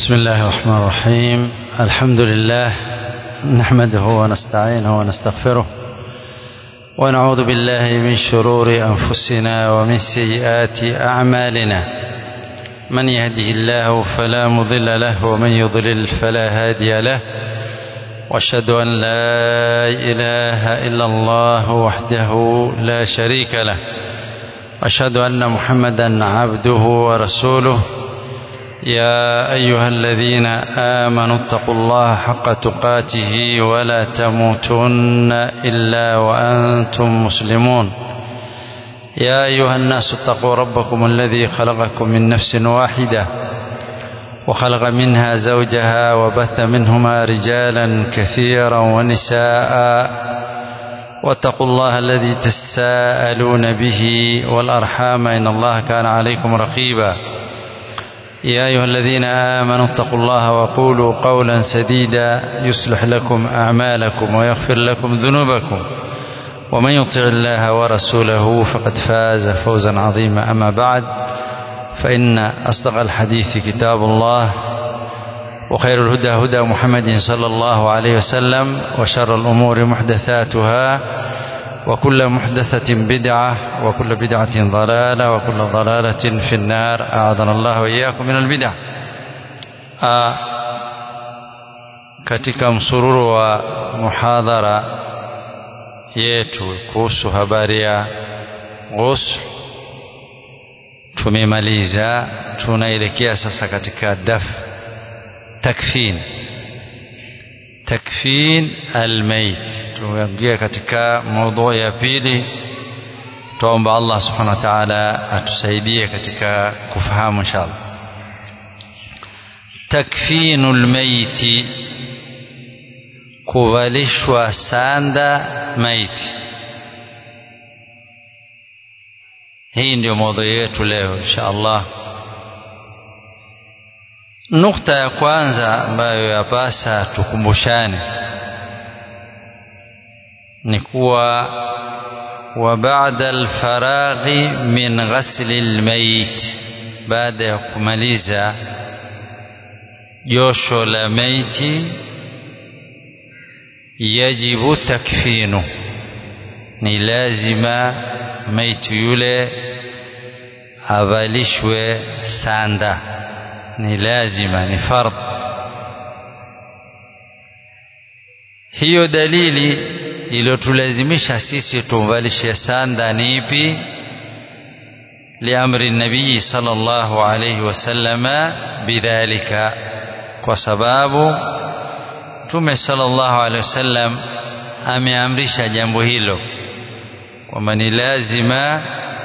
بسم الله الرحمن الرحيم. الحمد لله نحمده ونستعينه ونستغفره ونعوذ بالله من شرور أنفسنا ومن سيئات أعمالنا. من يهده الله فلا مضل له ومن يضلل فلا هادي له، واشهد أن لا إله إلا الله وحده لا شريك له، أشهد أن محمدا عبده ورسوله. يا أيها الذين آمنوا اتقوا الله حق تقاته ولا تموتن إلا وأنتم مسلمون. يا أيها الناس اتقوا ربكم الذي خلقكم من نفس واحدة وخلق منها زوجها وبث منهما رجالا كثيرا ونساء، واتقوا الله الذي تساءلون به والأرحام إن الله كان عليكم رقيبا. يا أيها الذين آمنوا اتقوا الله وقولوا قولا سديدا يصلح لكم أعمالكم ويغفر لكم ذنوبكم، ومن يطع الله ورسوله فقد فاز فوزا عظيما. أما بعد، فإن أصدق الحديث كتاب الله، وخير الهدى هدى محمد صلى الله عليه وسلم، وشر الأمور محدثاتها، وكل محدثة بدعة، وكل بدعة ضلالة، وكل ضلالة في النار. أعاذنا الله وإياكم من البدع. katika msururu wa muhadhara yetu kuhusu habari ya ghusl tumemaliza, tunaelekea sasa katika takfin almayt. Tunaingia katika mada ya pili. Tuomba Allah subhanahu wa ta'ala atusaidie katika kufahamu inshallah. Takfinul mayt, kuvalishwa sanda maiti. Hii ndio mada yetu leo inshallah. Nukta ya kwanza ambayo yapasa tukumbushane ni kuwa wa ba'da al-faraghi min ghasli al-mayt, baada ya kumaliza josho la maiti, yajibu takfinu, ni lazima maiti yule avalishwe sanda, ni lazima, ni fardh. Hiyo dalili iliyotulazimisha sisi tumvalishe sanda ni ipi? Liamri nabii sallallahu alayhi wasallama bidhalika, kwa sababu Mtume sallallahu alayhi wasallam ameamrisha jambo hilo kwamba ni lazima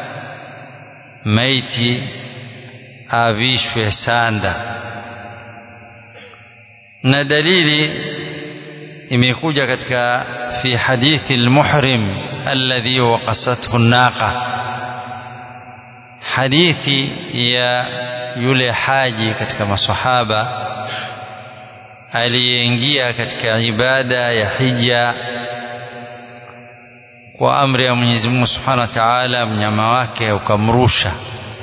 maiti avishwe sanda. Na dalili imekuja katika fi hadithi al-muhrim alladhi waqasathu an-naqa, hadithi ya yule haji katika maswahaba aliyeingia katika ibada ya hija kwa amri ya Mwenyezi Mungu Subhanahu wa Ta'ala, mnyama wake ukamrusha,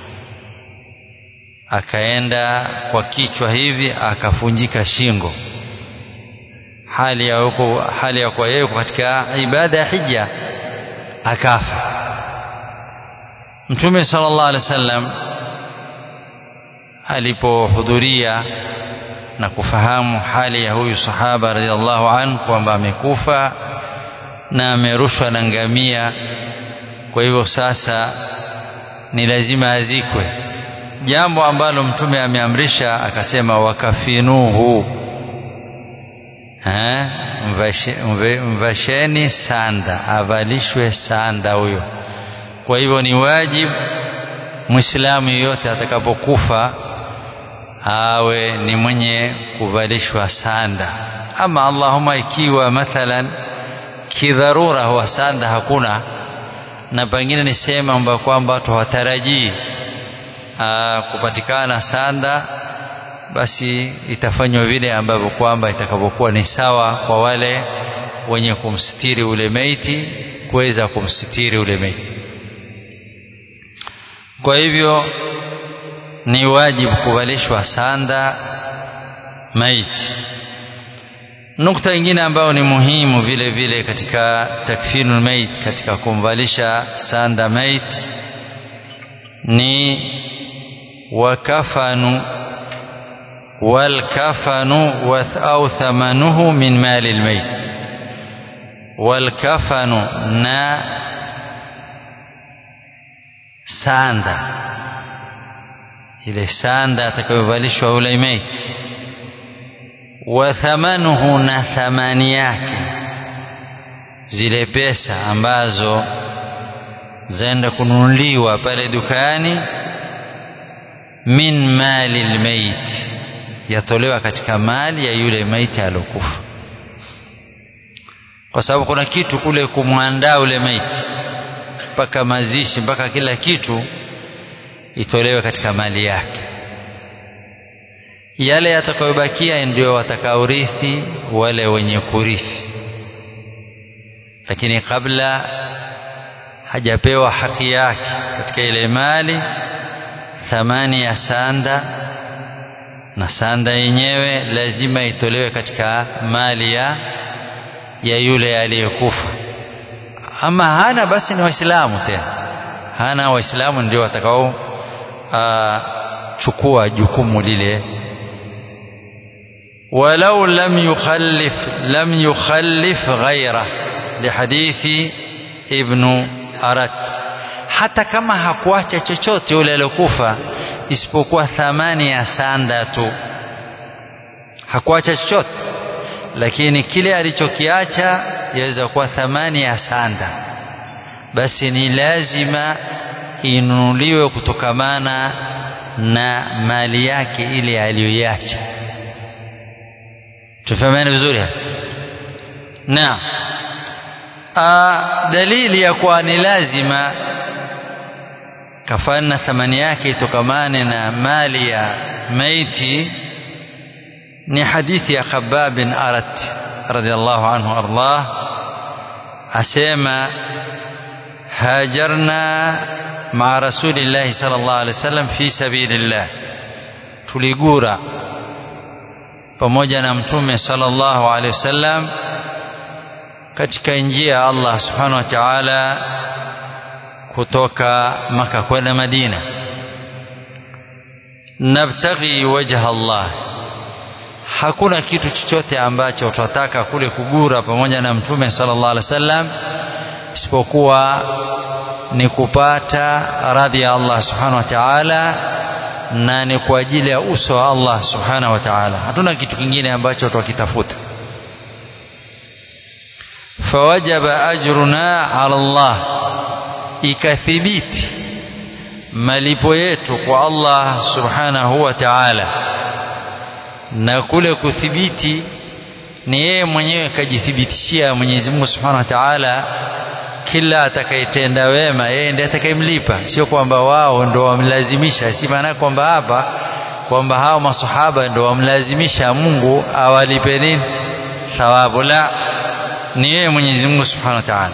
akaenda kwa kichwa hivi akafunjika shingo, hali ya kwa yeye katika ibada ya hija, akafa. Mtume sallallahu alaihi wasallam alipohudhuria na kufahamu hali ya huyu sahaba radhiallahu anhu kwamba amekufa na amerushwa na ngamia, kwa hivyo sasa ni lazima azikwe, jambo ambalo Mtume ameamrisha, akasema wakafinuhu, mvasheni sanda, avalishwe sanda huyo. Kwa hivyo ni wajibu Muislamu yote atakapokufa awe ni mwenye kuvalishwa sanda. Ama Allahumma, ikiwa mathalan kidharura huwa sanda hakuna, na pengine nisema kwamba tuwatarajii kupatikana sanda, basi itafanywa vile ambavyo kwamba itakapokuwa ni sawa kwa wale wenye kumstiri ule maiti, kuweza kumstiri ule maiti. Kwa hivyo ni wajibu kuvalishwa sanda maiti. Nukta nyingine ambayo ni muhimu vile vile katika takfinul mayit, katika kumvalisha sanda maiti, ni wakafanu walkafanu au thamanuhu min mali almayit. Walkafanu, na sanda, ile sanda atakayovalishwa yule maiti. Wa thamanuhu, na thamani yake, zile pesa ambazo zaenda kununuliwa pale dukani, min mali almayit, yatolewa katika mali ya yule maiti alokufa. Kwa sababu kuna kitu kule kumwandaa yule maiti, mpaka mazishi, mpaka kila kitu itolewe katika mali yake. Yale yatakayobakia ndio watakaorithi wale wenye kurithi, lakini kabla hajapewa haki yake katika ile mali, thamani ya sanda, na sanda yenyewe lazima itolewe katika mali ya yule aliyekufa. Ama hana, basi ni Waislamu tena, hana, Waislamu ndio watakao chukua jukumu lile. ولو لم يخلف غيره لحديث ابن أرت. hata kama hakuacha chochote yule aliyokufa isipokuwa thamani ya sanda tu, hakuacha chochote, lakini kile alichokiacha yaweza kuwa thamani ya sanda, basi ni lazima inunuliwe kutokamana na mali yake ile aliyoiacha. Tufahameni vizuri hapa. Na dalili ya kuwa ni lazima kafana thamani yake itokamane na mali ya maiti ni hadithi ya Khabbab bin Arat radhiallahu anhu ardah, asema hajarna ma'a rasulillahi sallallahu alaihi wasallam fi sabilillah, tuligura pamoja na mtume sallallahu alaihi wasallam katika njia ya Allah subhanahu wa ta'ala, kutoka Maka kwenda Madina. Nabtaghi wajha Allah, hakuna kitu chochote ambacho tutataka kule kugura pamoja na mtume sallallahu alaihi wasallam isipokuwa ni kupata radhi ya Allah subhanahu wa ta'ala, na ni kwa ajili ya uso wa Allah subhanahu wa ta'ala. Hatuna kitu kingine ambacho tutakitafuta. Fawajaba ajruna ala Allah, ikathibiti malipo yetu kwa Allah subhanahu wa ta'ala. Na kule kuthibiti ni yeye mwenyewe kajithibitishia Mwenyezi Mungu subhanahu wa ta'ala, kila atakayetenda wema yeye ndiye atakayemlipa, sio kwamba wao ndio wamlazimisha. Si maana kwamba hapa kwamba hao masahaba ndio wamlazimisha Mungu awalipe nini thawabu, la, ni yeye Mwenyezi Mungu subhanahu wa ta'ala.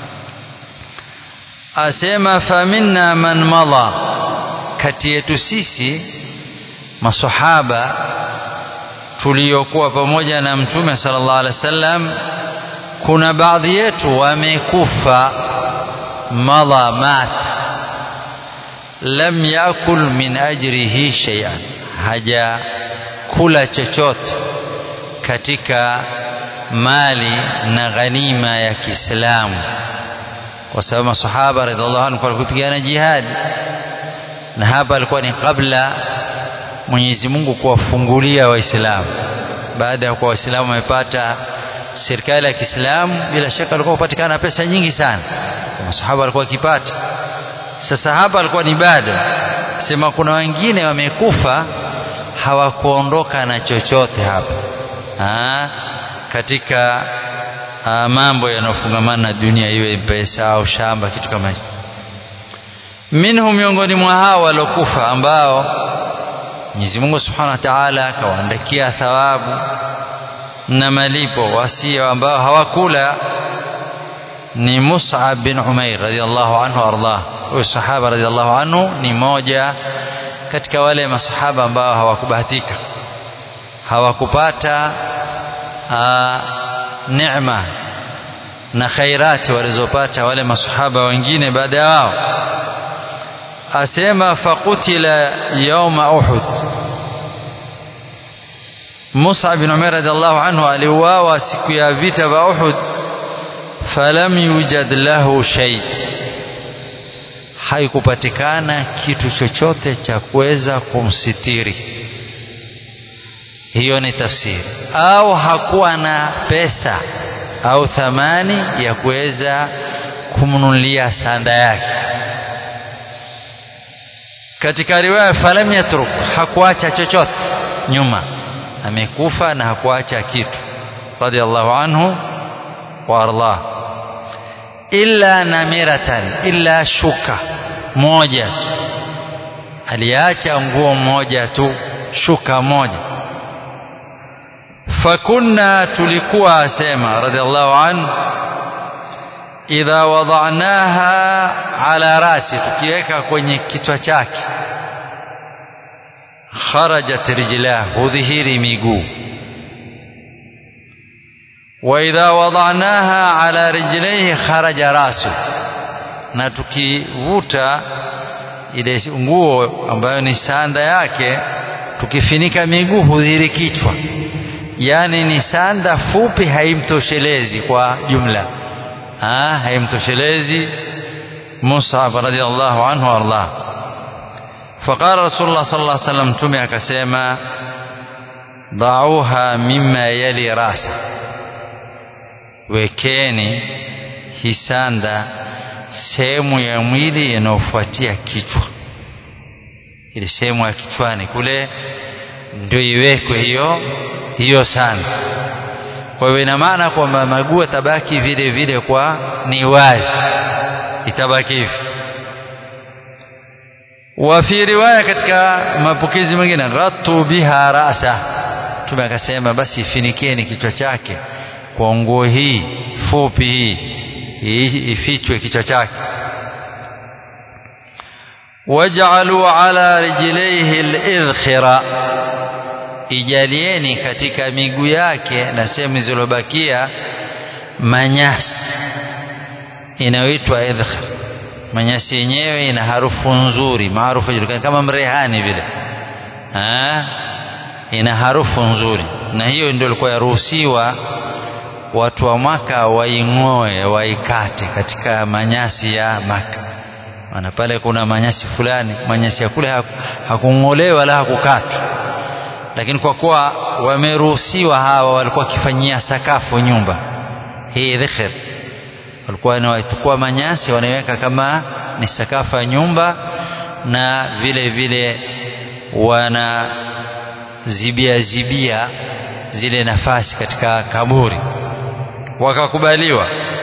Asema faminna man mala, kati yetu sisi masahaba tuliokuwa pamoja na mtume sallallahu alaihi wasallam, kuna baadhi yetu wamekufa, mala mat, lam yakul min ajrihi shay'an, haja kula chochote katika mali na ghanima ya Kiislamu, kwa sababu masahaba radhiallahu anhu walikuwa kupigana jihad, na hapa alikuwa ni kabla Mwenyezi Mungu kuwafungulia Waislamu. Baada ya kuwa Waislamu wamepata serikali ya Kiislamu, bila shaka alikuwa kupatikana pesa nyingi sana, masahaba walikuwa wakipata. Sasa hapa alikuwa ni bado sema kuna wengine wamekufa hawakuondoka na chochote hapa katika mambo yanayofungamana na dunia, iwe pesa au shamba, kitu kama hicho. Minhum, miongoni mwa hao walokufa ambao Mwenyezi Mungu Subhanahu wa Ta'ala akawaandikia thawabu na malipo wasio ambao hawakula, ni Mus'ab bin Umair radhiyallahu anhu ardah. Huyo sahaba radhiyallahu anhu ni moja katika wale masahaba ambao hawakubahatika, hawakupata neema na khairati walizopata wale masahaba wengine baada yao. Asema faqutila yawma Uhud, Mus'ab bin Umair radhiallahu anhu aliuawa siku ya vita vya Uhud. Falam yujad lahu shay, haikupatikana kitu chochote cha kuweza kumsitiri. Hiyo ni tafsiri. Au hakuwa na pesa au thamani ya kuweza kumnunulia sanda yake. Katika riwaya falam yatruk, hakuacha chochote nyuma, amekufa na hakuacha kitu radhiallahu anhu wa ardah. Illa namiratan, illa shuka moja tu, aliacha nguo moja tu, shuka moja. Fakunna, tulikuwa, asema radhiallahu anhu, idha wada'naha ala rasi, tukiweka kwenye kichwa chake, kharajat rijlahu, hudhihiri miguu. Wa idha wada'naha ala rijlihi kharaja rasu, na tukivuta ile nguo ambayo ni sanda yake tukifinika miguu hudhihiri kichwa. Yani ni sanda fupi, haimtoshelezi kwa jumla, haimtoshelezi Mus'ab radhiallahu anhu ardah. Faqala Rasulullah sallallahu alaihi wasallam, tume akasema, da'uha mimma yali rasa, wekeni hisanda sehemu ya mwili inayofuatia kichwa. Ile sehemu ya kichwani kule ndio iwekwe hiyo sanda. Kwa hivyo ina maana kwamba maguu tabaki vile vile, kwa ni wazi, itabaki hivi. Wa fi riwaya, katika mapokezi mengine, ghattu biha ra'sa, tume akasema basi finikeni kichwa chake kwa nguo hii fupi hii, ifichwe kichwa chake. Waj'alu ala rijlihi al-idkhira, ijalieni katika miguu yake na sehemu zilizobakia manyasi inayoitwa idkhir. Manyasi yenyewe ina harufu nzuri, maarufu kama mrehani vile, ina harufu nzuri, na hiyo ndio ilikuwa yaruhusiwa watu wa Maka waing'oe, waikate katika manyasi ya Maka. Maana pale kuna manyasi fulani, manyasi ya kule hakung'olewa wala hakukatwa, lakini kwa kuwa wameruhusiwa hawa, walikuwa kifanyia sakafu nyumba hii dhikhir, walikuwa wanachukua manyasi wanaweka kama ni sakafu ya nyumba, na vile vile wanazibia zile nafasi katika kaburi, wakakubaliwa.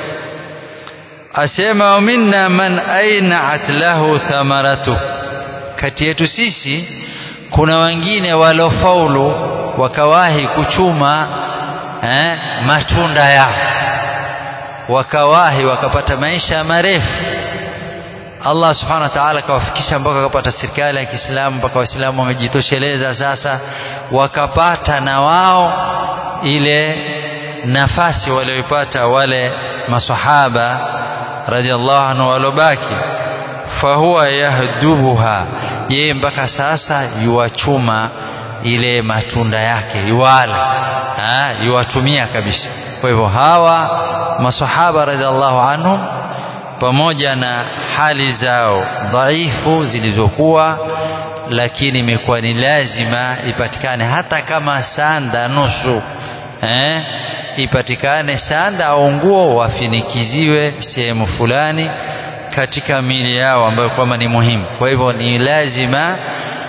Asema minna man ainat lahu thamaratu, kati yetu sisi kuna wengine walofaulu wakawahi kuchuma matunda yao, wakawahi wakapata maisha marefu. Allah subhanahu wa ta'ala kawafikisha mpaka wakapata serikali ya Kiislamu, mpaka Waislamu wamejitosheleza sasa, wakapata na wao ile nafasi walioipata wale masahaba radhiallahu anhu walobaki. Fahuwa yahdubuha, yeye mpaka sasa yuwachuma ile matunda yake, yuwatumia kabisa. Kwa hivyo hawa masahaba radhiallahu anhum, pamoja na hali zao dhaifu zilizokuwa, lakini imekuwa ni lazima ipatikane hata kama sanda nusu, ipatikane sanda au nguo, wafinikiziwe sehemu fulani katika miili yao ambayo kwamba ni muhimu. Kwa hivyo ni lazima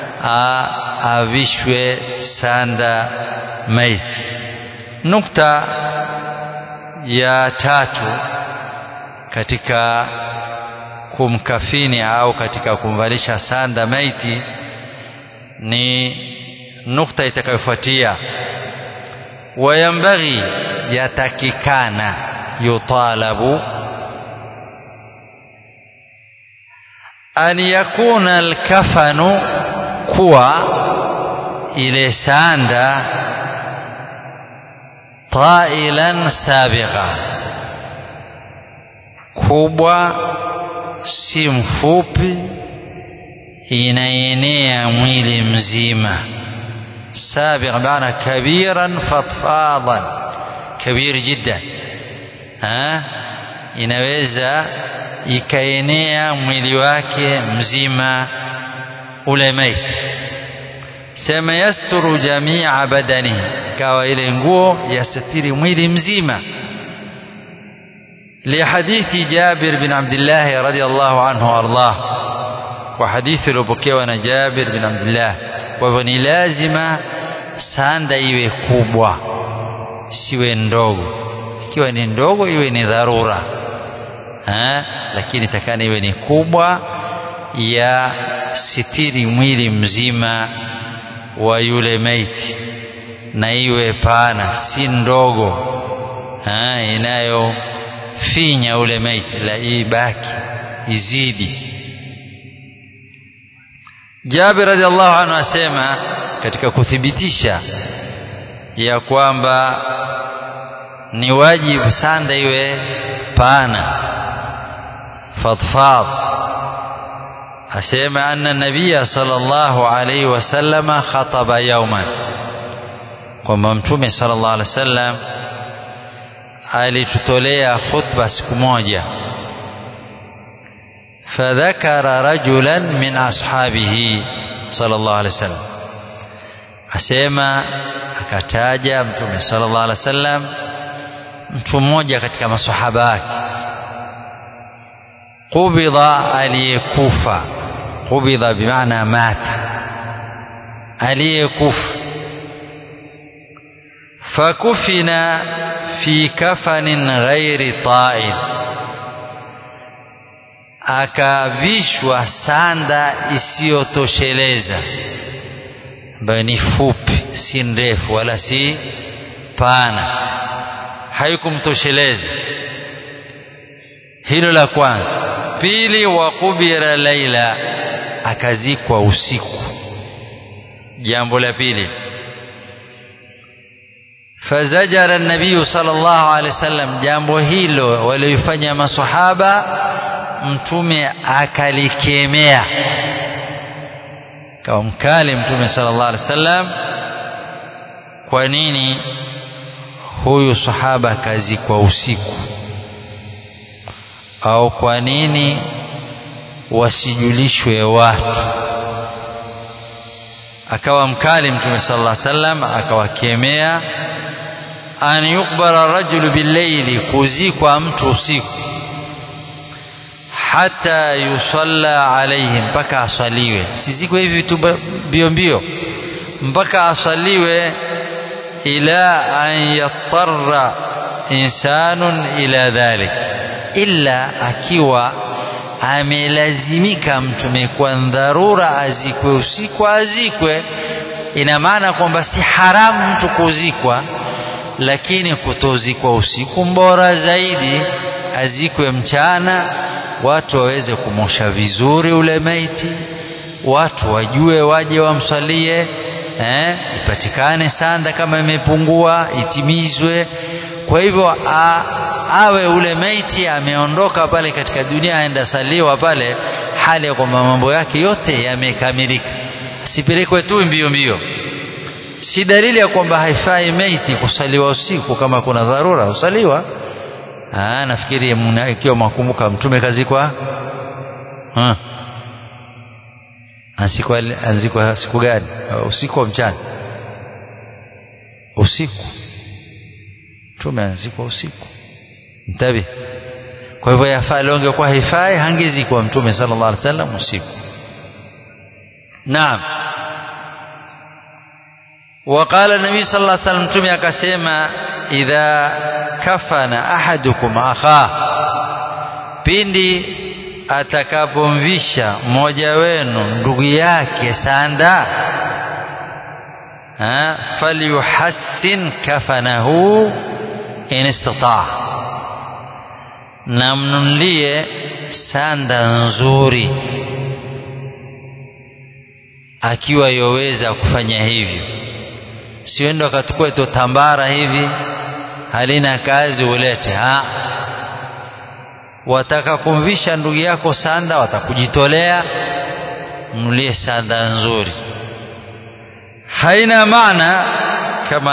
avishwe sanda maiti. Nukta ya tatu katika kumkafini au katika kumvalisha sanda maiti ni nukta itakayofuatia. Wayambaghi, yatakikana, yutalabu, an yakuna alkafanu, kuwa ile sanda tailan sabigha, kubwa si mfupi, inaenea mwili mzima. sabigha maana kabiran fatfadan, kabir jiddan, inaweza ikaenea mwili wake mzima ule maiti. Sema yasturu jamia badani, kawa ile nguo yasitiri mwili mzima. Lihadithi Jabir bin Abdullah radiyallahu anhu ardah, kwa hadithi iliyopokewa na Jabir bin Abdullah. Kwa hivyo ni lazima sanda iwe kubwa, siwe ndogo. Ikiwa ni ndogo iwe ni dharura, lakini takana iwe ni kubwa, ya sitiri mwili mzima wa yule maiti, na iwe pana, si ndogo inayofinya ule maiti, la ibaki izidi. Jabir radhiallahu anhu asema katika kuthibitisha ya kwamba ni wajibu sanda iwe pana fadfad, asema anna nabiyya sallallahu alayhi wasallam khataba yawman, kwamba mtume sallallahu alayhi wasallam alitutolea khutba siku moja. Fadhakara rajulan min ashabihi sallallahu alayhi wasallam, asema akataja mtume sallallahu alayhi wasallam mtu mmoja katika masahaba wake. Qubidha, aliyekufa. Qubidha bimaana mata, aliyekufa. Fakufina fi kafanin ghairi ta'il, akavishwa sanda isiyotosheleza, ambayo ni fupi, si ndefu wala si pana, haikumtosheleza. Hilo la kwanza. Pili, wa kubira laila, akazikwa usiku. Jambo la pili. Fazajara an-nabiy sallallahu alaihi wasallam, jambo hilo walioifanya maswahaba mtume akalikemea, kama mkali mtume sallallahu alaihi wasallam. Kwa nini huyu sahaba kazikwa usiku? Au kwa nini wasijulishwe watu? Akawa mkali mtume sallallahu alaihi wasallam, akawakemea an yukbara rajulu billayli, kuzikwa mtu usiku, hata yusalla alayhi, mpaka aswaliwe. Sizikwe hivi tu mbio mbio, mpaka aswaliwe. Ila an yattarra insanun ila dhalik, illa akiwa amelazimika mtume kwa dharura azikwe usiku, azikwe. Ina maana kwamba si haramu mtu kuzikwa, lakini kutozikwa usiku bora zaidi, azikwe mchana, watu waweze kumosha vizuri ule maiti, watu wajue waje wamsalie, ipatikane sanda kama imepungua itimizwe. Kwa hivyo awe ule maiti ameondoka pale katika dunia, aenda saliwa pale, hali ya kwamba mambo yake yote yamekamilika, sipelekwe tu mbio mbio. Si dalili ya kwamba haifai maiti kusaliwa usiku, kama kuna dharura usaliwa. Nafikiri ikiwa mwakumbuka mtume kazikwa anzikwa siku gani? Usiku au mchana? Usiku. Mtume anzikwa usiku, mtabi. Kwa hivyo yafaa, longe kwa haifai, hangezikwa mtume sallallahu alaihi wasallam usiku. Naam. وقال النبي صلى الله عليه وسلم, mtume akasema, idha kafana ahadukum akha, pindi atakapomvisha mmoja wenu ndugu yake sanda, falyuhassin kafanahu in istata, namnunulie sanda nzuri akiwa yoweza kufanya hivyo. Siwendo akatukue to tambara hivi halina kazi ulete. Wataka kumvisha ndugu yako sanda, watakujitolea, mnulie sanda nzuri. Haina maana kama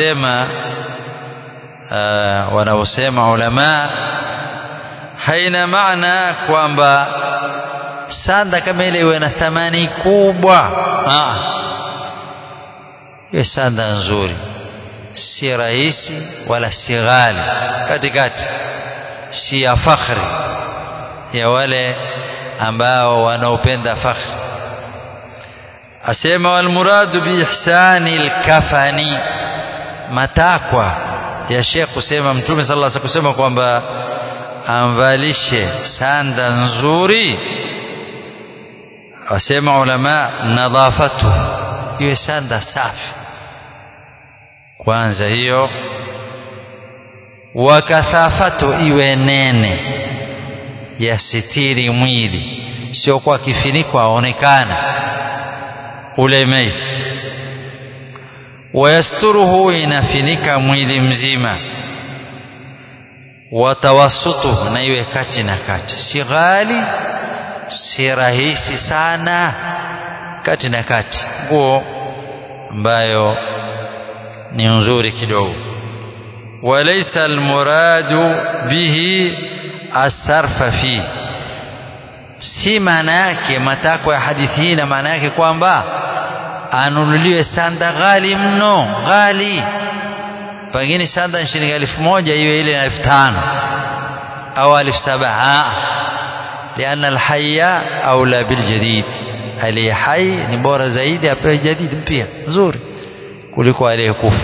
wanavyosema ulama, haina maana kwamba sanda kama ile iwe na thamani kubwa. Hiyo sanda nzuri, si rahisi wala si ghali, katikati, si ya fakhri ya wale ambao wanaopenda fakhri. Asema wal muradu bi ihsani al-kafani, matakwa ya Sheikh kusema Mtume sallallahu alaihi wasallam kusema kwamba amvalishe sanda nzuri. Asema ulama nadhafatu, iwe sanda safi kwanza hiyo, wakathafatu, iwe nene ya sitiri mwili, sio kwa kifiniko aonekana ule maiti. Wayasturuhu, inafinika mwili mzima. Watawassutu, na iwe kati na kati, si ghali si rahisi sana, kati na kati, nguo ambayo ni nzuri kidogo. Walaysa almuradu bihi asarfa fi, si maana yake matakwa ya hadithi hii na maana yake kwamba anunuliwe sanda ghali mno, ghali pengine sanda shilingi 1000 iwe ile 1500 au 1700. لأن الحي أولى بالجديد, aliye hai ni bora zaidi apewe jadid mpya nzuri kuliko aliyekufa.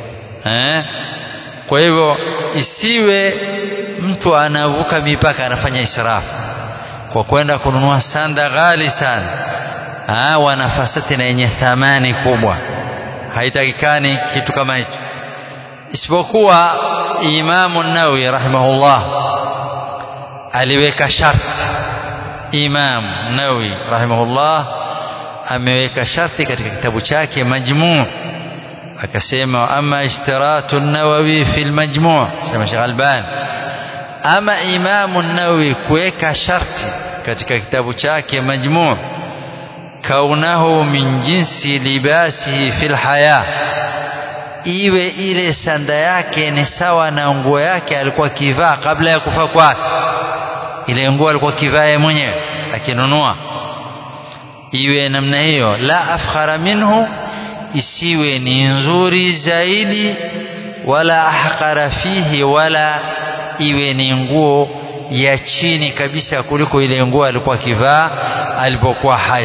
Kwa hivyo isiwe mtu anavuka mipaka, anafanya israfu kwa kwenda kununua sanda ghali sana, wanafasati na yenye thamani kubwa. Haitakikani kitu kama hicho, isipokuwa Imamu Nawawi rahimahullah aliweka sharti. Imam Nawawi rahimahullah ameweka sharti katika kitabu chake Majmu', akasema ama ishtiratu an-Nawawi fi al-Majmu', sema Sheikh Albani, ama Imam Nawawi kuweka sharti katika kitabu chake Majmu', kaunahu min jinsi libasihi fi al-haya, iwe ile sanda yake ni sawa na nguo yake alikuwa kivaa kabla ya kufa kwake. Ile nguo alikuwa kivaa mwenyewe akinunua, iwe namna hiyo. La afkhara minhu, isiwe ni nzuri zaidi, wala ahqara fihi, wala iwe ni nguo ya chini kabisa kuliko ile nguo alikuwa kivaa alipokuwa hai.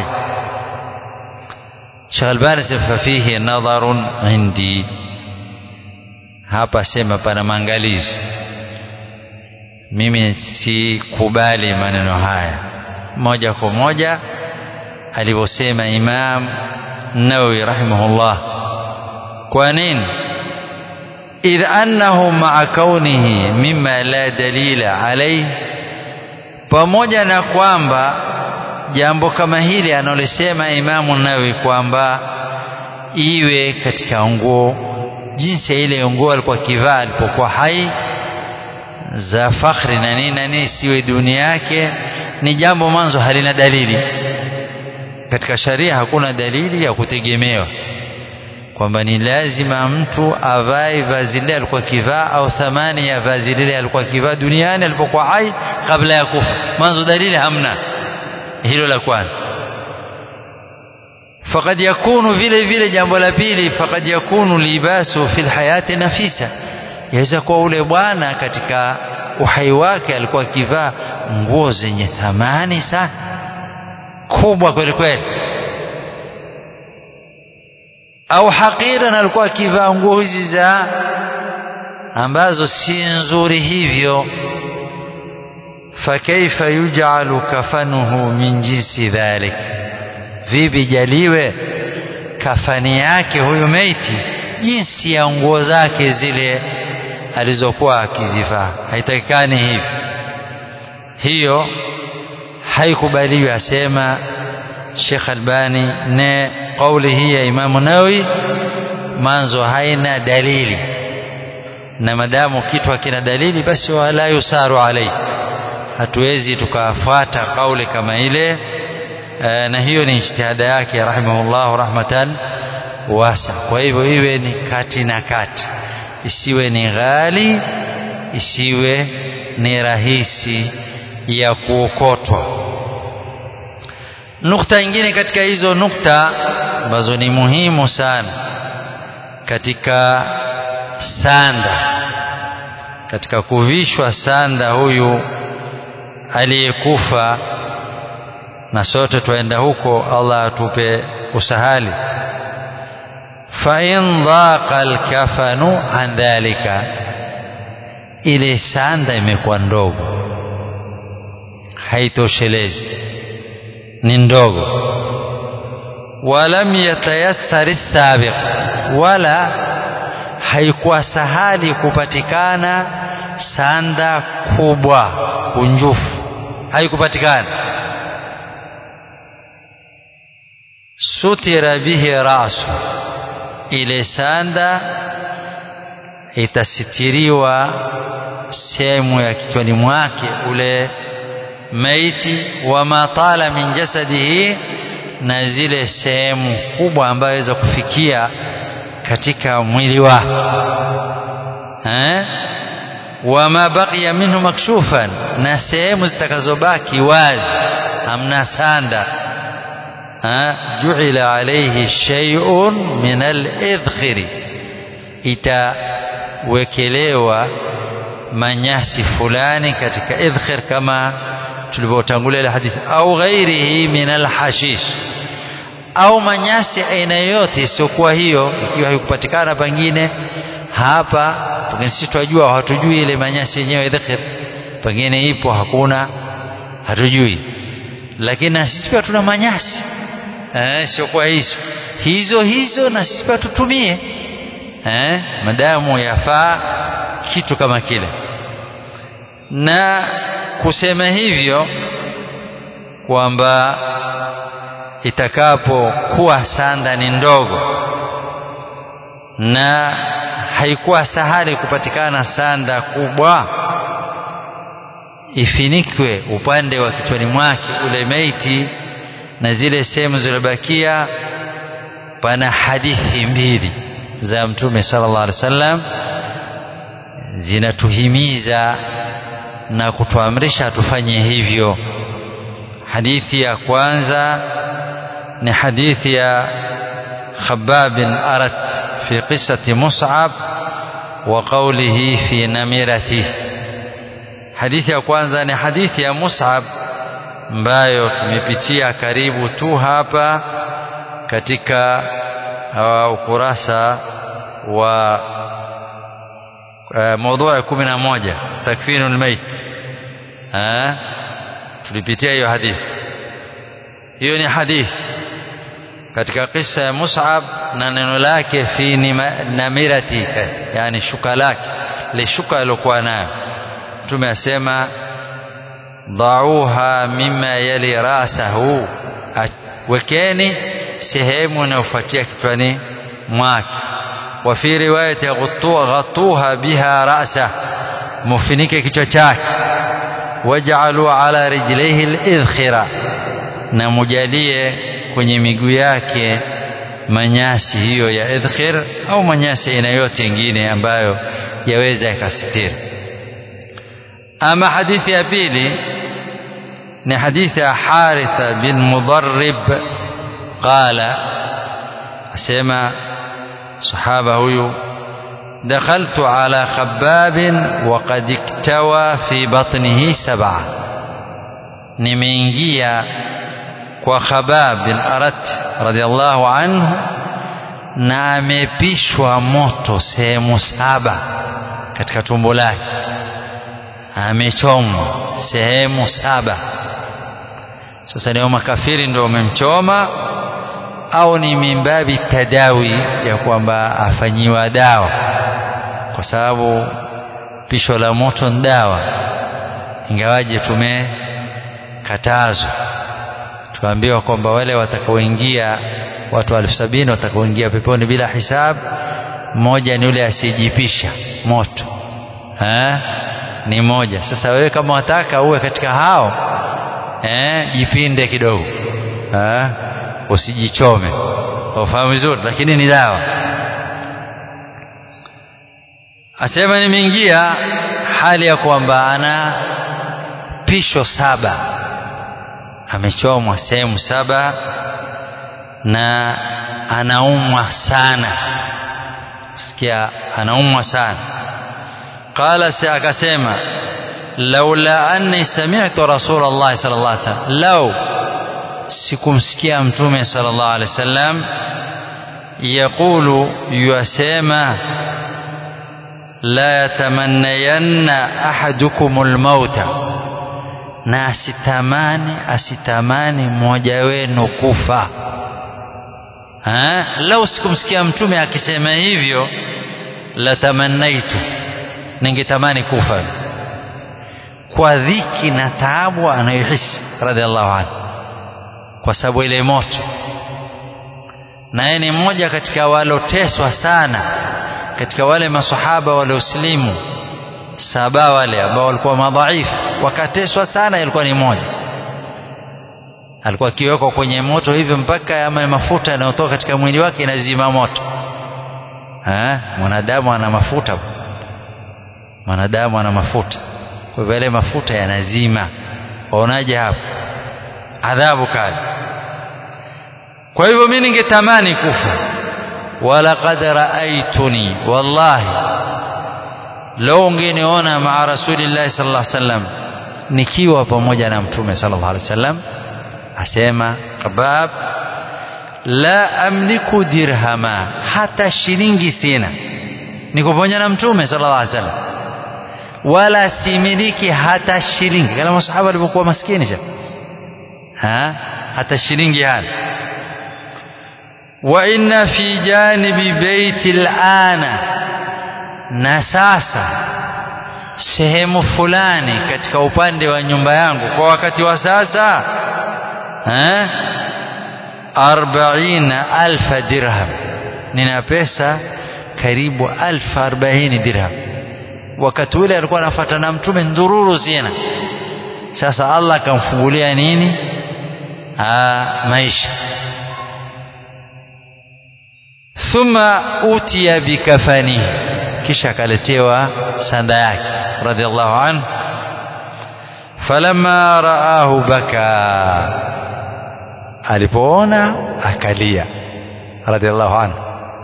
Sheikh Albani sema fihi nadharun indi, hapa sema pana maangalizi, mimi sikubali maneno haya moja kwa moja alivyosema Imam Nawawi rahimahullah. Kwa nini? idh annahu ma'a kaunihi mimma la dalila alayhi, pamoja na kwamba jambo kama hili analosema Imam Nawawi kwamba iwe katika nguo jinsi ile nguo alikuwa kivaa alipokuwa hai za fakhri na nini, siwe dunia yake, ni jambo mwanzo halina dalili katika sharia. Hakuna dalili ya kutegemewa kwamba ni lazima mtu avae vazi lile alikuwa kivaa au thamani ya vazi lile alikuwa kivaa duniani alipokuwa hai kabla ya kufa. Mwanzo dalili hamna. Hilo la kwanza. Faqad yakunu vile jambo la pili, faqad yakunu libasu fil hayati nafisa, yaweza kuwa ule bwana katika uhai wake alikuwa kivaa nguo zenye thamani sana kubwa kweli kweli, au haqiran alikuwa kivaa nguo hizi za ambazo si nzuri hivyo. Fakaifa yuj'alu kafanuhu min jinsi dhalik, vipi jaliwe kafani yake huyu maiti jinsi ya nguo zake zile alizokuwa akizivaa? Haitakikani hivi, hiyo haikubaliwi, asema Sheikh Albani. Ne kauli hii ya Imam Nawawi mwanzo haina dalili na madamu kitu hakina dalili basi wala yusaru alayhi, hatuwezi tukafuata kauli kama ile. Na hiyo ni ijtihada yake rahimahullah rahmatan wasa. Kwa hivyo iwe ni kati na kati, isiwe ni ghali, isiwe ni rahisi ya kuokotwa. Nukta nyingine katika hizo nukta ambazo ni muhimu sana katika sanda, katika kuvishwa sanda huyu aliyekufa, na sote tuenda huko, Allah atupe usahali. Fa in dhaqa al-kafanu an dhalika, ile sanda imekuwa ndogo, haitoshelezi, ni ndogo. Walam yatayassar as-sabiq, wala haikuwa sahali kupatikana sanda kubwa kunjufu, haikupatikana. Sutira bihi rasu, ile sanda itasitiriwa sehemu ya kichwani mwake ule maiti, wa matala min jasadihi, na zile sehemu kubwa ambayo inaweza kufikia katika mwili wake, wa ma baqiya minhu makshufan, na sehemu zitakazobaki wazi, hamna sanda. Ju'ila alayhi shay'un min al-idkhiri, itawekelewa manyasi fulani katika idkhir, kama tulivyotangulia ile hadithi, au ghairihi min al-hashish, au manyasi aina yote isiyokuwa hiyo. Ikiwa haikupatikana pengine hapa, pengine sisi tunajua, hatujui ile manyasi yenyewe idkhir, pengine ipo hakuna, hatujui, lakini na sisi pia tuna manyasi sio kwa hizo na sisi pia tutumie, madamu yafaa kitu kama kile. Na kusema hivyo kwamba itakapokuwa sanda ni ndogo na haikuwa sahali kupatikana sanda kubwa, ifinikwe upande wa kichwani mwake ule maiti na zile sehemu zilizobakia. Pana hadithi mbili za Mtume sallallahu alaihi wasallam zinatuhimiza na kutuamrisha tufanye hivyo. Hadithi ya kwanza ni hadithi ya Khabbab bin Arat fi qissati Mus'ab wa qawlihi fi namiratihi. Hadithi ya kwanza ni hadithi ya Mus'ab ambayo tumepitia karibu tu hapa katika ukurasa wa mada ya 11, takfinul mayt. Tulipitia hiyo hadithi. Hiyo ni hadithi katika kisa ya Mus'ab na neno lake fi namirati, yani shuka lake, ile shuka aliyokuwa nayo. Mtume asema dhauha mimma yali rasahu, wekeni sehemu inayofuatia kichwani mwake. Wa fi riwayati ghatuha biha ra'sa, mufinike kichwa chake. Waj'alu ala rijlihi al-idkhira, na mujalie kwenye miguu yake manyasi hiyo ya idkhir, au manyasi aina yote nyingine ambayo yaweza yakasitiri. Ama hadithi ya pili ni hadithi ya Haritha bin Mudarrib qala, asema sahaba huyu, dakhaltu ala Khabbab wa qad iktawa fi batnihi 7, nimeingia kwa Khabbab bin Arat radhiallahu anhu na amepishwa moto sehemu 7 katika tumbo lake, amechomwa sehemu 7. Sasa leo makafiri ndio wamemchoma, au ni mimbabi tadawi ya kwamba afanyiwa dawa, kwa sababu pisho la moto ni dawa, ingawaje tumekatazwa. Tuambiwa kwamba wale watakaoingia, watu 70,000 watakaoingia peponi bila hisabu, mmoja ni yule asijipisha moto ni moja. Sasa wewe kama wataka uwe katika hao jipinde kidogo, usijichome, ufahamu vizuri, lakini ni dawa. Asema nimeingia hali ya kwamba ana pisho 7, amechomwa sehemu 7 na anaumwa sana, sikia anaumwa sana. Qala akasema laula anni sami'tu Rasulullah sallallahu alaihi wasallam, law sikumsikia mtume sallallahu alaihi wasallam yaqulu yasema la yatamannayanna ahadukumul mauta, na asitamani mmoja wenu kufa. Lau sikumsikia mtume akisema hivyo, la tamannaitu, ningetamani kufa kwa dhiki na taabu anayohisi radhiallahu anhu, kwa sababu ile moto. Na yeye ni mmoja katika waloteswa sana katika wale masahaba walioslimu 7 wale ambao walikuwa madhaifu wakateswa sana. Alikuwa ni mmoja, alikuwa kiwekwa kwenye moto hivyo mpaka ama mafuta yanayotoka katika mwili wake inazima moto. Mwanadamu ana mafuta, mwanadamu ana mafuta, kwa hivyo yale mafuta yanazima. Waonaje hapo? Adhabu kali. Kwa hivyo mimi ningetamani kufa. Wala qad raaituni, wallahi lao ngeniona maa Rasulillah sallallahu alaihi wasallam, nikiwa pamoja na mtume sallallahu alaihi wasallam. Asema Khabab, la amliku dirhama, hata shilingi sina, niko pamoja na mtume sallallahu alaihi wasallam, wala similiki hata shilingi. Kama masahaba walikuwa maskini hata shilingi hana. Wa inna fi janibi baiti al-ana, na sasa sehemu fulani katika upande wa nyumba yangu kwa wakati wa sasa 40,000 dirham, nina pesa karibu 40,000 dirham. Wakati ule alikuwa anafuata na mtume ndururu zina. Sasa Allah akamfungulia nini? Maisha. Thumma utiya bikafani, kisha akaletewa sanda yake radhiallahu anhu. Falamma raahu baka, alipoona akalia radhiallahu anhu.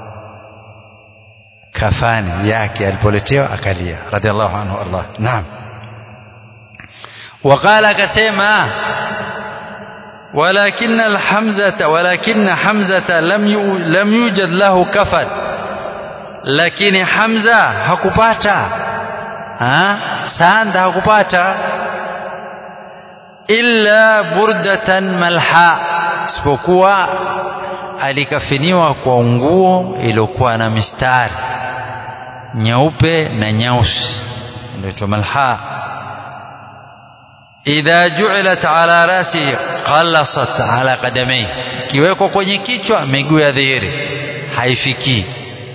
Kafani yake alipoletewa akalia radhiallahu anhu. Allah, naam. Waqala, akasema ولكن حمزة لم يوجد له كفن، lakini Hamza hakupata sanda, hakupata illa burdatan malha, isipokuwa alikafiniwa kwa nguo iliyokuwa na mistari nyeupe na nyeusi, ndio malha. idha ju'ilat ala rasi qallasat ala qadamai, kiwekwa kwenye kichwa miguu ya dhihiri haifiki.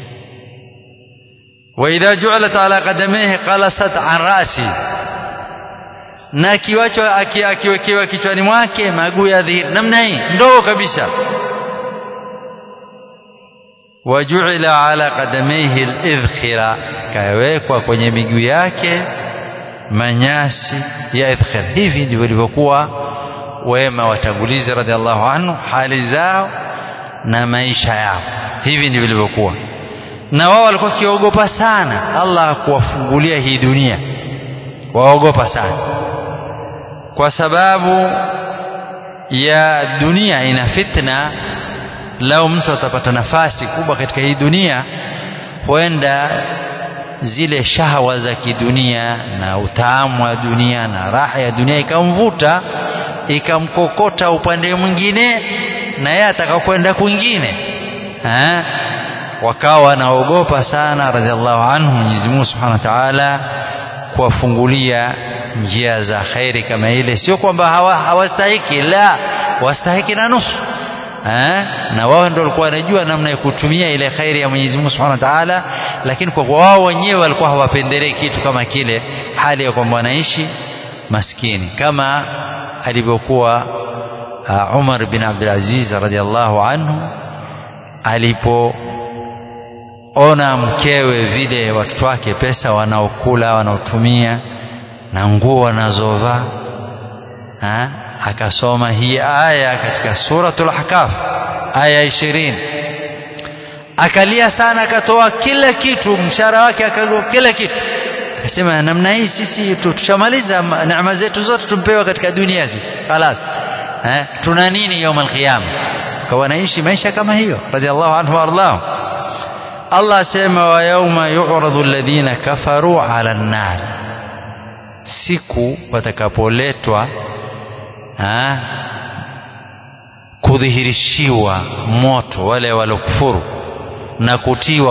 wa idha ju'ilat ala qadamaihi qallasat an rasi, na kiwacho akiwekewa kichwani mwake miguu ya dhihiri namna hii ndogo kabisa. wa ju'ila ala qadamaihi al-idhkhira, kawekwa kwenye miguu yake manyasi ya idhkhir. Hivi ndivyo walivyokuwa wema watangulizi radhiallahu anhu, hali zao na maisha yao, hivi ndivyo walivyokuwa. Na wao walikuwa kiogopa sana Allah kuwafungulia hii dunia, waogopa sana, kwa sababu ya dunia ina fitna. Lao mtu atapata nafasi kubwa katika hii dunia, huenda zile shahawa za kidunia na utamu wa dunia na raha ya dunia ikamvuta, ikamkokota upande mwingine, na yeye atakakwenda kwingine. Wakawa wanaogopa sana radhiallahu anhu Mwenyezi Mungu Subhanahu wa Ta'ala kuwafungulia njia za khairi kama ile. Sio kwamba hawastahiki, la, wastahiki na nusu, na wao ndio walikuwa wanajua namna ya kutumia ile khairi ya Mwenyezi Mungu Subhanahu wa Ta'ala, lakini kwa wao wenyewe walikuwa hawapendelei kitu kama kile, hali ya kwamba wanaishi maskini, kama alivyokuwa Umar bin Abdul Aziz radhiallahu anhu alipoona mkewe vile watoto wake pesa wanaokula wanaotumia na nguo wanazovaa, akasoma hii aya katika suratul Ahqaf aya 20, akalia sana, akatoa kila kitu, mshahara wake akatoa kila kitu, akasema namna hii sisi tushamaliza neema zetu zote tumpewa katika dunia sisi, خلاص tuna nini يوم القيامه. kwa wanaishi maisha kama hiyo radhiallahu anhu warḍahu. Allah asema wa yauma yu'radu alladhina kafaru 'ala an-nar, siku watakapoletwa kudhihirishiwa moto wale walokufuru na kutiwa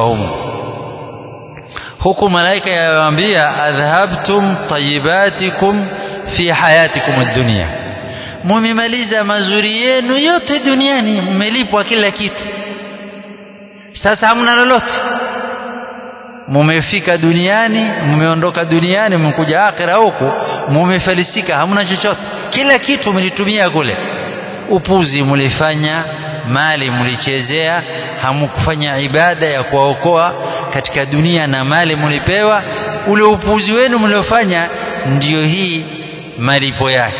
huku malaika yawaambia adhhabtum tayyibatikum fi hayatikum ad-dunya, mumemaliza mazuri yenu yote duniani, mmelipwa kila kitu, sasa hamna lolote, mumefika duniani, mumeondoka duniani, mmekuja akhira huku mumefilisika, hamna chochote, kila kitu mlitumia kule, upuzi mlifanya, mali mlichezea, hamkufanya ibada ya kuokoa katika dunia na mali mlipewa, ule upuzi wenu mliofanya ndio hii malipo yake.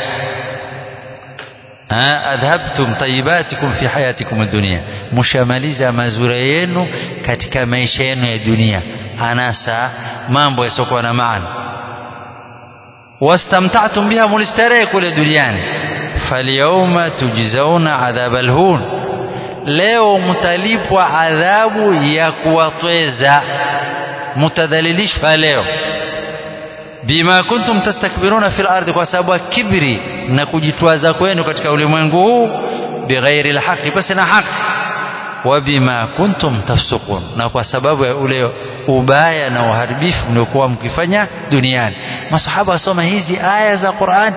adhabtum tayyibatikum fi hayatikum ad-dunya, mushamaliza mazuri yenu katika maisha yenu ya dunia, anasa mambo yasiokuwa na maana, wastamta'tum biha, mulistarehe kule duniani, falyawma tujzauna adhabal hun, leo mtalipwa adhabu ya kuwatweza, mtadhalilishwa leo, bima kuntum tastakbiruna fil ardi, kwa sababu kibri na kujitwaza kwenu katika ulimwengu huu, bighairi alhaqi, basi na haki, wa bima kuntum tafsukun, na kwa sababu ya ule ubaya na uharibifu mliokuwa mkifanya duniani. Masahaba wasoma hizi aya za Qur'an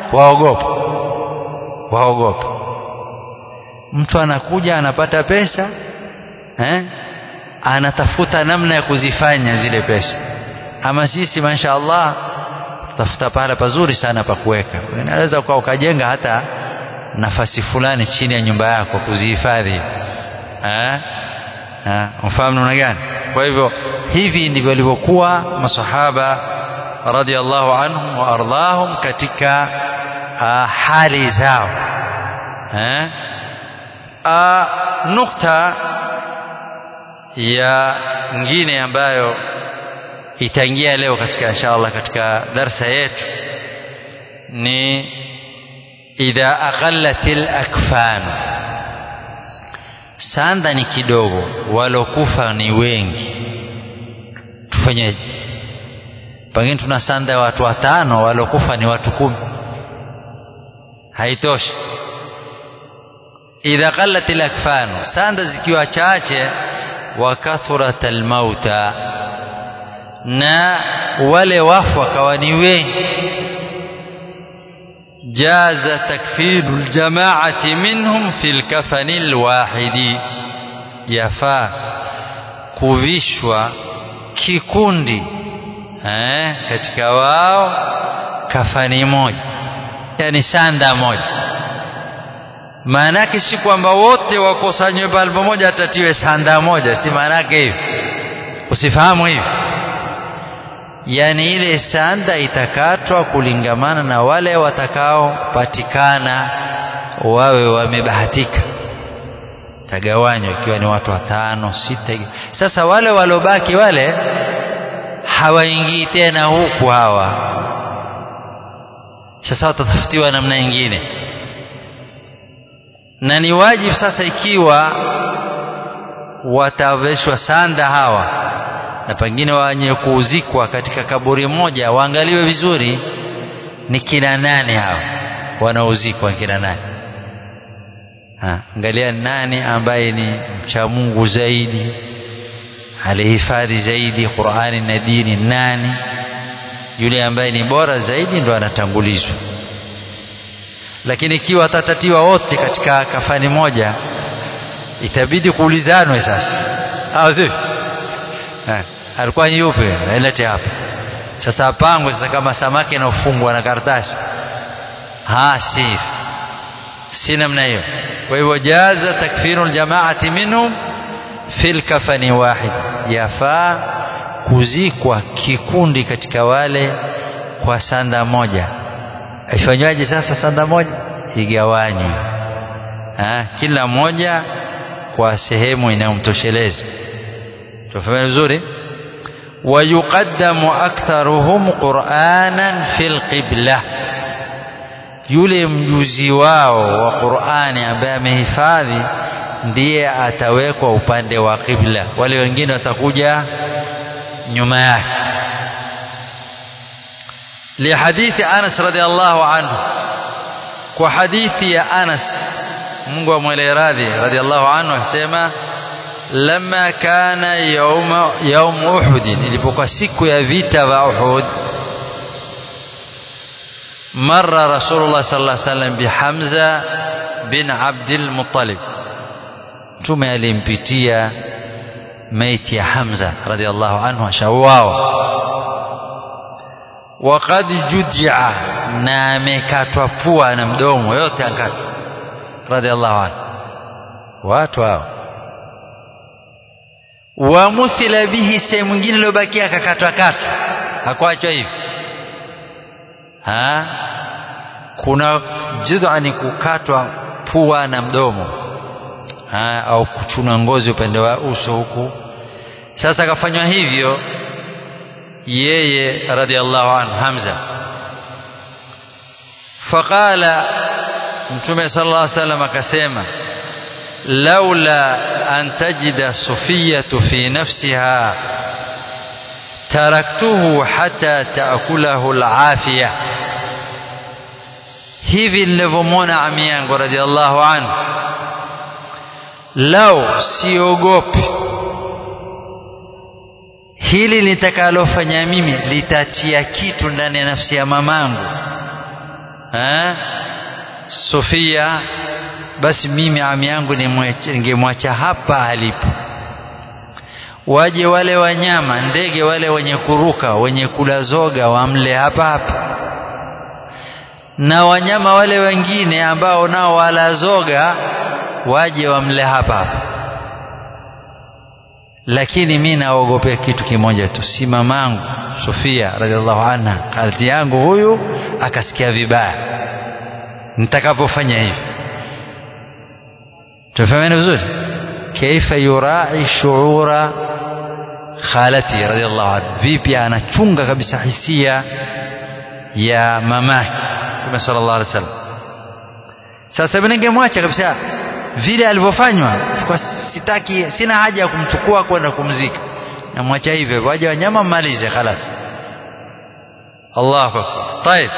waogopa. Mtu anakuja anapata pesa, anatafuta namna ya kuzifanya zile pesa. Ama sisi mashaallah tafuta pahala pazuri sana pa kuweka, unaweza ukajenga hata nafasi fulani chini ya nyumba yako kuzihifadhi, unafahamu namna gani? Kwa hivyo hivi ndivyo walivyokuwa masahaba radhiallahu anhum wa ardhahum katika hali zao. Nukta ya nyingine ambayo itaingia leo katika inshallah katika darasa yetu ni idha aqallatil akfan, sanda ni kidogo, walokufa ni wengi, tufanyeje? Pengine tuna sanda ya watu 5, walokufa ni watu 10, haitoshi. idha qallatil akfan, sanda zikiwa chache, wa kathuratal mauta, na wale wafu wakawa ni wengi, jaza takfinul jamaati minhum fil kafanil wahidi, yafaa kuvishwa kikundi katika wao kafani moja, yani sanda moja. Maana yake si kwamba wote wakosanywe pale pamoja atatiwe sanda moja, si maana yake hivi, usifahamu hivi. Yani ile sanda itakatwa kulingamana na wale watakao patikana wawe wamebahatika, tagawanywa ikiwa ni watu 5 6. Sasa wale walobaki wale hawaingii tena huku, hawa sasa watatafutiwa namna nyingine, na ni wajibu sasa ikiwa wataveshwa sanda hawa na pengine wenye kuuzikwa katika kaburi moja, waangaliwe vizuri ni kina nani hao wanaozikwa, kina nani. Angalia nani ambaye ni mcha Mungu zaidi, alihifadhi zaidi Qur'ani na dini, nani yule ambaye ni bora zaidi ndo anatangulizwa. Lakini ikiwa watatatiwa wote katika kafani moja, itabidi kuulizanwe sasa au sio alikuwa yupi alete hapa sasa apangwe sasa kama samaki inafungwa na karatasi si namna hiyo kwa hivyo jaza takfiru aljamaati minhum fil kafani wahid yafaa kuzikwa kikundi katika wale kwa sanda moja ifanywaje sasa sanda moja igawanywe kila moja kwa sehemu inayomtosheleza tufahamu vizuri wayuqaddamu aktharuhum qur'anan fil qibla yule mjuzi wao wa Qur'ani ambaye amehifadhi ndiye atawekwa upande wa qibla wale wengine watakuja nyuma yake li hadithi Anas radhiallahu anhu kwa hadithi ya Anas Mungu amwele radhi radhiallahu anhu asema lama kana yaum Uhud ilipokuwa siku ya vita vya Uhud marra Rasulullah sallallahu alaihi wasallam bi Hamza bin Abdul Muttalib mtume alimpitia maiti ya Hamza radhiallahu anhu ashauawa waqad judia na amekatwa pua na mdomo yote ankatwa radhiallahu anhu watu hao wa muthila bihi sehemu nyingine iliyobakia akakatwa hakuachwa hivi kuna jidha ni kukatwa pua na mdomo au kuchuna ngozi upande wa uso huku sasa akafanywa hivyo yeye radhiallahu anhu Hamza faqala mtume sallallahu alaihi wasallam akasema laula an tajida sufiyatu fi nafsiha taraktuhu hatta taakulahu alafia hivi nilivyomwona ami yangu radhiallahu anhu lau siogopi hili nitakalofanya mimi litatia kitu ndani ya nafsi ya mamangu Sofia basi mimi ami yangu ningemwacha hapa alipo waje wale wanyama ndege wale wenye kuruka wenye kula zoga wamle hapa na wanyama wale wengine ambao nao wala zoga waje wamle hapa lakini mimi naogopea kitu kimoja tu si mamangu Sofia radhiallahu anha khalti yangu huyu akasikia vibaya nitakapofanya hivi tufahamu vizuri kaifa yurai shuura khalati radhiallahu anha vipi anachunga kabisa hisia ya mamake Mtume sallallahu alaihi wasallam sasa ningemwacha kabisa vile alivyofanywa kwa sina haja ya kumchukua kwenda kumzika namwacha hivyo waje wanyama malize خلاص Allahu akbar طيب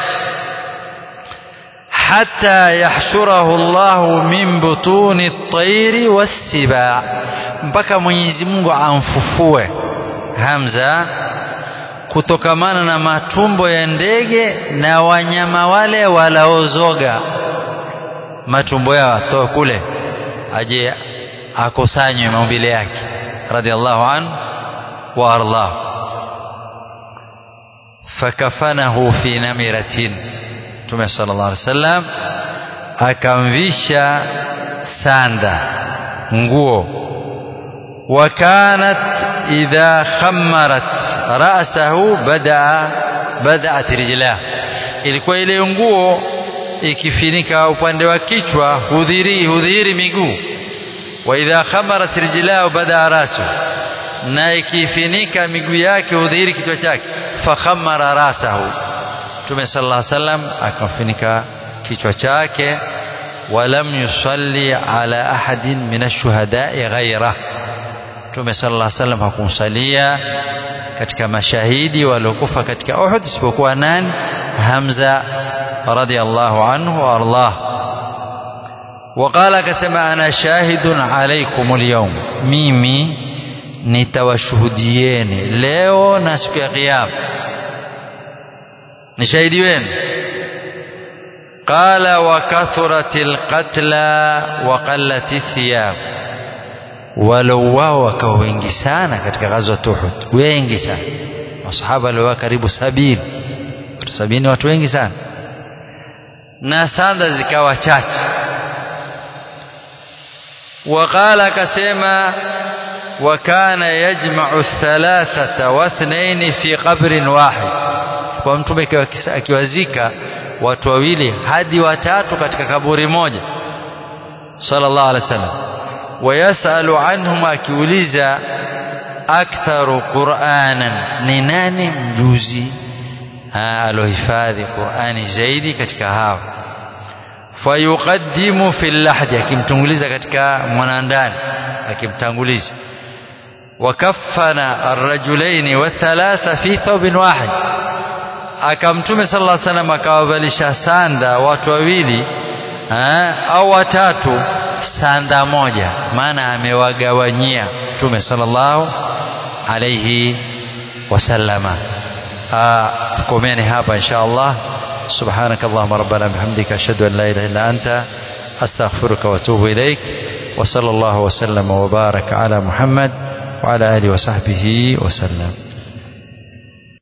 hatta yahshurahu Allah min butuni at-tayr was-siba mpaka Mwenyezi Mungu amfufue Hamza kutokamana na matumbo ya ndege na wanyama wale walaozoga matumbo yao atoe kule aje akusanywe maumbile yake radhiallahu anhu wa ardah fakafanahu fi namiratin Mtume sallallahu alaihi wasallam akamvisha sanda nguo wakanat idha khammarat ra'sahu bada'at rijlah ilikuwa ile nguo ikifinika upande wa kichwa hudhiri miguu wa idha khamarat rijlahu bada rasu na ikifinika miguu yake hudhiri kichwa chake fa khamara rasahu Mtume sallallahu alaihi wasallam akafinika kichwa chake walam yusalli ala ahadin min ash-shuhada'i ghayra Mtume sallallahu alaihi wasallam hakumsalia katika mashahidi waliokufa katika Uhud isipokuwa nani Hamza radiyallahu anhu wa ardah وقال كما أنا شاهد عليكم اليوم mimi nitawashuhudieni leo na siku ya kiyama ni shahidi wenu قال وكثرت القتلى وقلت الثياب walau wao wakawa wengi sana katika ghazwa Uhud, wengi sana. Masahaba walikuwa karibu 70 watu wengi sana, na sanda zikawa chache. Waqala, akasema wakana yajma'u 3 wa 2 fi qabrin wahid, kwa mtume akiwazika watu wawili hadi watatu katika kaburi moja sallallahu alaihi wasallam. Wayasalu anhum, akiuliza aktharu qur'anan, ni nani mjuzi alohifadhi Qur'ani zaidi katika hao. Fayuqaddimu fil lahdi, akimtanguliza katika mwanandani, akimtanguliza. Wakaffana ar-rajulaini wa 3 fi thawbin wahid, akamtume sallallahu alaihi wasallam akawavalisha sanda watu wawili au watatu sanda moja, maana amewagawanyia mtume sallallahu alayhi wasallama. tukomeni hapa insha Allah. subhanakallahumma rabbana bihamdika ashhadu an la ilaha illa anta astaghfiruka wa atubu ilaik. wa sallallahu wa sallama wa baraka ala Muhammad wa ala alihi wa sahbihi wa sallam.